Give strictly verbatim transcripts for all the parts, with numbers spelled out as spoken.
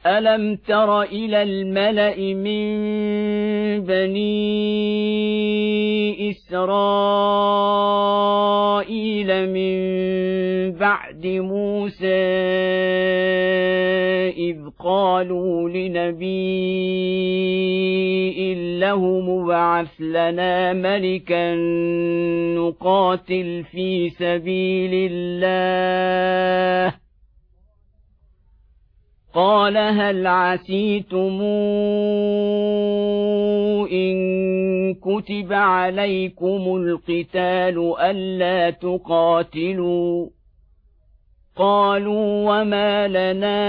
ألم تر إلى الملأ من بني إسرائيل من بعد موسى إذ قالوا لنبي له مبعث لنا ملكا نقاتل في سبيل الله قال هل عسيتم إن كتب عليكم القتال ألا تقاتلوا قالوا وما لنا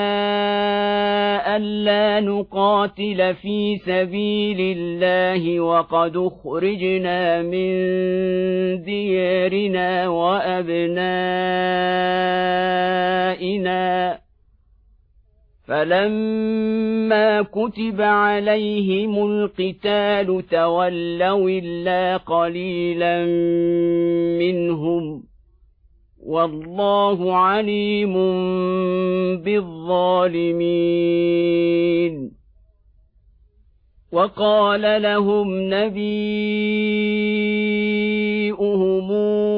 ألا نقاتل في سبيل الله وقد أخرجنا من ديارنا وأبنائنا فلما كتب عليهم القتال تولوا إلا قليلا منهم والله عليم بالظالمين وقال لهم نبيؤهم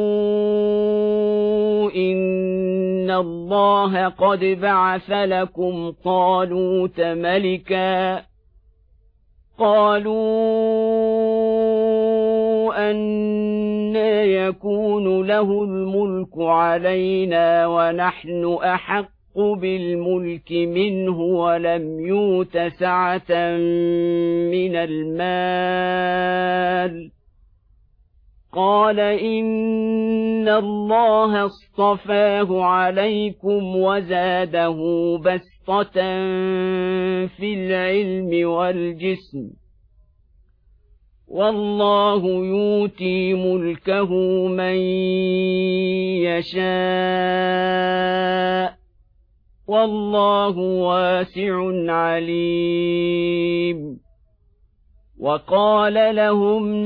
إن الله قد بعث لكم طالوت ملكا قالوا أنى يكون له الملك علينا ونحن أحق بالملك منه ولم يؤت سعة من المال قال إن الله اصطفاه عليكم وزاده بسطة في العلم والجسم والله يؤتي ملكه من يشاء والله واسع عليم وقال لهم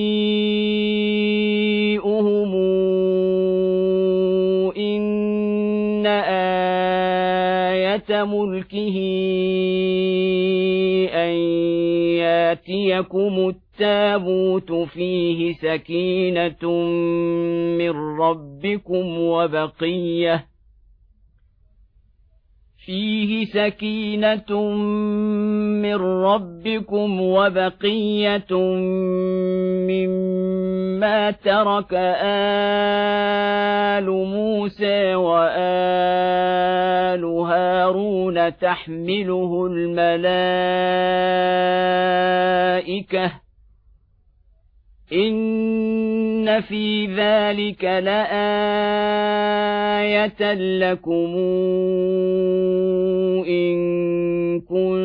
نبيؤهم إن آية ملكه أن ياتيكم التابوت فيه سكينة من ربكم وبقية فيه سكينة من ربكم وبقية مما ترك آل موسى وآل هارون تحمله الملائكة إن في ذلك لآية لكم إن كنتم